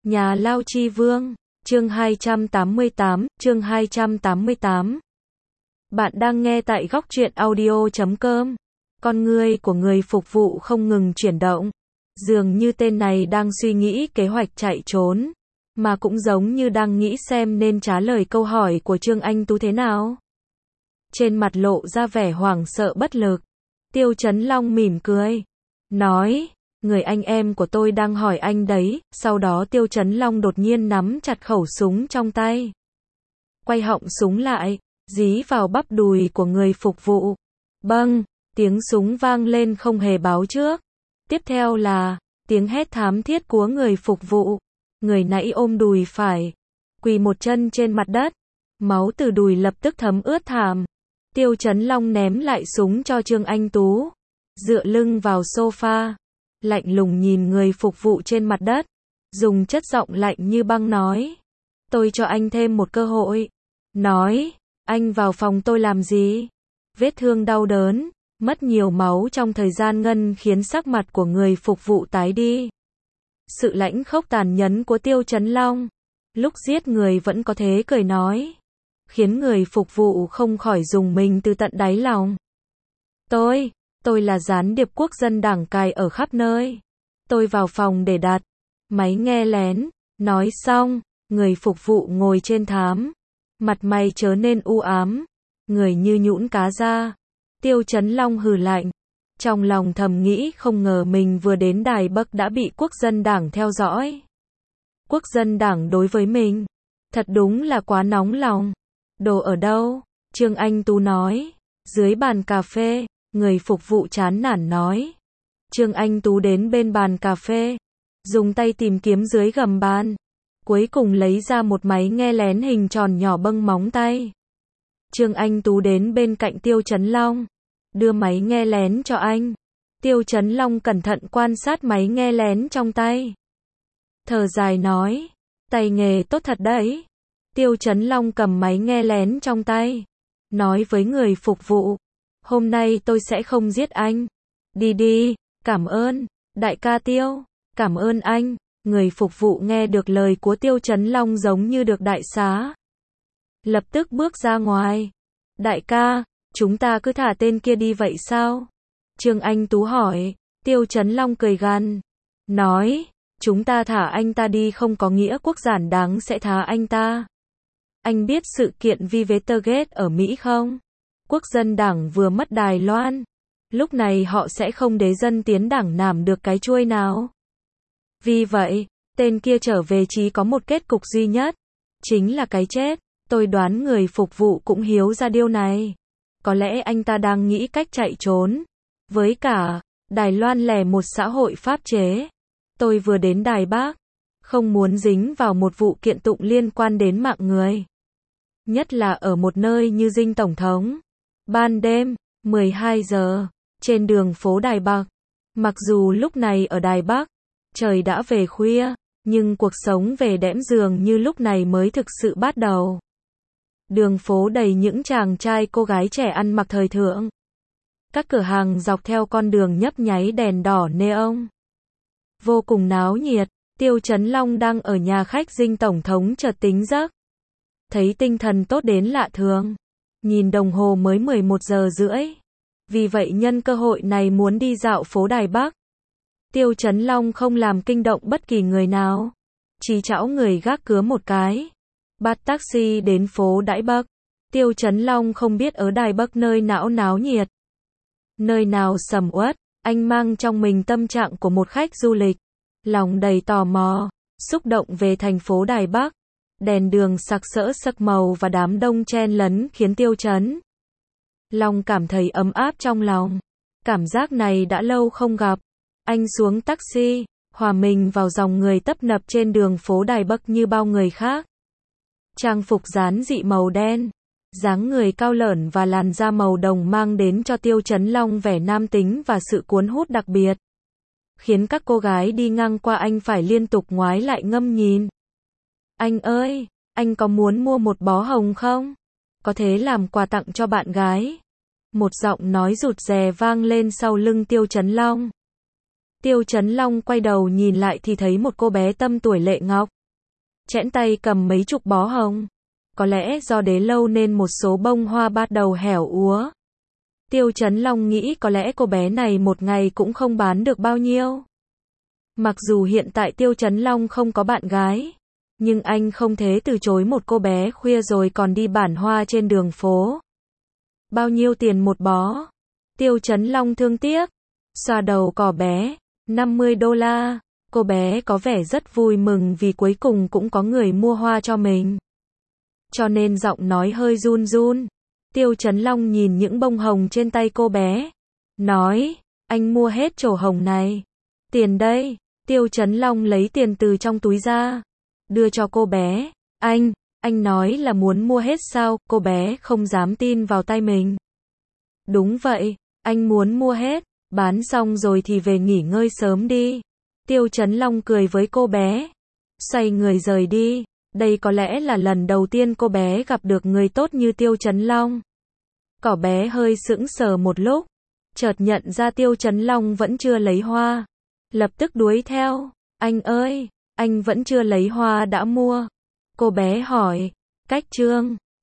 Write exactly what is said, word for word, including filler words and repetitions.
Nhà Lao Chi Vương, chương hai trăm tám mươi tám, chương hai trăm tám mươi tám. Bạn đang nghe tại góc truyện audio chấm com. Con người của người phục vụ không ngừng chuyển động. Dường như tên này đang suy nghĩ kế hoạch chạy trốn, mà cũng giống như đang nghĩ xem nên trả lời câu hỏi của Trương Anh Tú thế nào. Trên mặt lộ ra vẻ hoảng sợ bất lực. Tiêu Chấn Long mỉm cười, nói, người anh em của tôi đang hỏi anh đấy. Sau đó Tiêu Chấn Long đột nhiên nắm chặt khẩu súng trong tay, quay họng súng lại, dí vào bắp đùi của người phục vụ. Bâng, tiếng súng vang lên không hề báo trước. Tiếp theo là tiếng hét thảm thiết của người phục vụ. Người nãy ôm đùi phải, quỳ một chân trên mặt đất, máu từ đùi lập tức thấm ướt thảm. Tiêu Chấn Long ném lại súng cho Trương Anh Tú, dựa lưng vào sofa, lạnh lùng nhìn người phục vụ trên mặt đất, dùng chất giọng lạnh như băng nói, tôi cho anh thêm một cơ hội. Nói, anh vào phòng tôi làm gì? Vết thương đau đớn, mất nhiều máu trong thời gian ngắn khiến sắc mặt của người phục vụ tái đi. Sự lãnh khốc tàn nhẫn của Tiêu Chấn Long, lúc giết người vẫn có thế cười nói, khiến người phục vụ không khỏi rùng mình từ tận đáy lòng. Tôi, tôi là gián điệp quốc dân đảng cài ở khắp nơi. Tôi vào phòng để đặt máy nghe lén. Nói xong, người phục vụ ngồi trên thảm, mặt mày trở nên u ám, người như nhũn cá ra. Tiêu Chấn Long hừ lạnh, trong lòng thầm nghĩ không ngờ mình vừa đến Đài Bắc đã bị quốc dân đảng theo dõi. Quốc dân đảng đối với mình, thật đúng là quá nóng lòng. Đồ ở đâu? Trương Anh Tú nói. Dưới bàn cà phê. Người phục vụ chán nản nói. Trương Anh Tú đến bên bàn cà phê, dùng tay tìm kiếm dưới gầm bàn, cuối cùng lấy ra một máy nghe lén hình tròn nhỏ bâng móng tay. Trương Anh Tú đến bên cạnh Tiêu Chấn Long, đưa máy nghe lén cho anh. Tiêu Chấn Long cẩn thận quan sát máy nghe lén trong tay, thở dài nói, tay nghề tốt thật đấy. Tiêu Chấn Long cầm máy nghe lén trong tay, nói với người phục vụ, hôm nay tôi sẽ không giết anh. Đi đi, cảm ơn, đại ca Tiêu, cảm ơn anh. Người phục vụ nghe được lời của Tiêu Chấn Long giống như được đại xá, lập tức bước ra ngoài. Đại ca, chúng ta cứ thả tên kia đi vậy sao? Trương Anh Tú hỏi. Tiêu Chấn Long cười gằn, nói, chúng ta thả anh ta đi không có nghĩa quốc giản đáng sẽ thả anh ta. Anh biết sự kiện Vi Watergate ở Mỹ không? Quốc dân đảng vừa mất Đài Loan, lúc này họ sẽ không để dân tiến đảng nảm được cái chuôi nào. Vì vậy, tên kia trở về chỉ có một kết cục duy nhất, chính là cái chết. Tôi đoán người phục vụ cũng hiểu ra điều này. Có lẽ anh ta đang nghĩ cách chạy trốn. Với cả, Đài Loan là một xã hội pháp chế. Tôi vừa đến Đài Bắc, không muốn dính vào một vụ kiện tụng liên quan đến mạng người. Nhất là ở một nơi như dinh tổng thống. Ban đêm, mười hai giờ, trên đường phố Đài Bắc. Mặc dù lúc này ở Đài Bắc, trời đã về khuya, nhưng cuộc sống về đẽm dường như lúc này mới thực sự bắt đầu. Đường phố đầy những chàng trai cô gái trẻ ăn mặc thời thượng. Các cửa hàng dọc theo con đường nhấp nháy đèn đỏ neon, vô cùng náo nhiệt. Tiêu Chấn Long đang ở nhà khách dinh tổng thống chợt tỉnh giấc, thấy tinh thần tốt đến lạ thường. Nhìn đồng hồ mới mười một giờ rưỡi. Vì vậy nhân cơ hội này muốn đi dạo phố Đài Bắc. Tiêu Chấn Long không làm kinh động bất kỳ người nào, chỉ chảo người gác cứa một cái, bắt taxi đến phố Đài Bắc. Tiêu Chấn Long không biết ở Đài Bắc nơi não náo nhiệt, nơi nào sầm uất. Anh mang trong mình tâm trạng của một khách du lịch, lòng đầy tò mò, xúc động về thành phố Đài Bắc. Đèn đường sặc sỡ sắc màu và đám đông chen lấn khiến Tiêu Chấn Long cảm thấy ấm áp trong lòng. Cảm giác này đã lâu không gặp. Anh xuống taxi, hòa mình vào dòng người tấp nập trên đường phố Đài Bắc như bao người khác. Trang phục giản dị màu đen, dáng người cao lởn và làn da màu đồng mang đến cho Tiêu Chấn Long vẻ nam tính và sự cuốn hút đặc biệt, khiến các cô gái đi ngang qua anh phải liên tục ngoái lại ngâm nhìn. Anh ơi, anh có muốn mua một bó hồng không? Có thể làm quà tặng cho bạn gái. Một giọng nói rụt rè vang lên sau lưng Tiêu Chấn Long. Tiêu Chấn Long quay đầu nhìn lại thì thấy một cô bé tăm tuổi lệ ngọc, chẽn tay cầm mấy chục bó hồng. Có lẽ do đế lâu nên một số bông hoa bắt đầu hẻo úa. Tiêu Chấn Long nghĩ có lẽ cô bé này một ngày cũng không bán được bao nhiêu. Mặc dù hiện tại Tiêu Chấn Long không có bạn gái, nhưng anh không thể từ chối một cô bé khuya rồi còn đi bản hoa trên đường phố. Bao nhiêu tiền một bó? Tiêu Chấn Long thương tiếc, xoa đầu cỏ bé, năm mươi đô la. Cô bé có vẻ rất vui mừng vì cuối cùng cũng có người mua hoa cho mình. Cho nên giọng nói hơi run run. Tiêu Chấn Long nhìn những bông hồng trên tay cô bé, nói, anh mua hết chổ hồng này. Tiền đây. Tiêu Chấn Long lấy tiền từ trong túi ra, đưa cho cô bé. Anh, anh nói là muốn mua hết sao? Cô bé không dám tin vào tay mình. Đúng vậy, anh muốn mua hết, bán xong rồi thì về nghỉ ngơi sớm đi. Tiêu Chấn Long cười với cô bé, xoay người rời đi. Đây có lẽ là lần đầu tiên cô bé gặp được người tốt như Tiêu Chấn Long. Cỏ bé hơi sững sờ một lúc, chợt nhận ra Tiêu Chấn Long vẫn chưa lấy hoa. Lập tức đuổi theo, anh ơi, anh vẫn chưa lấy hoa đã mua. Cô bé hỏi, cách trương.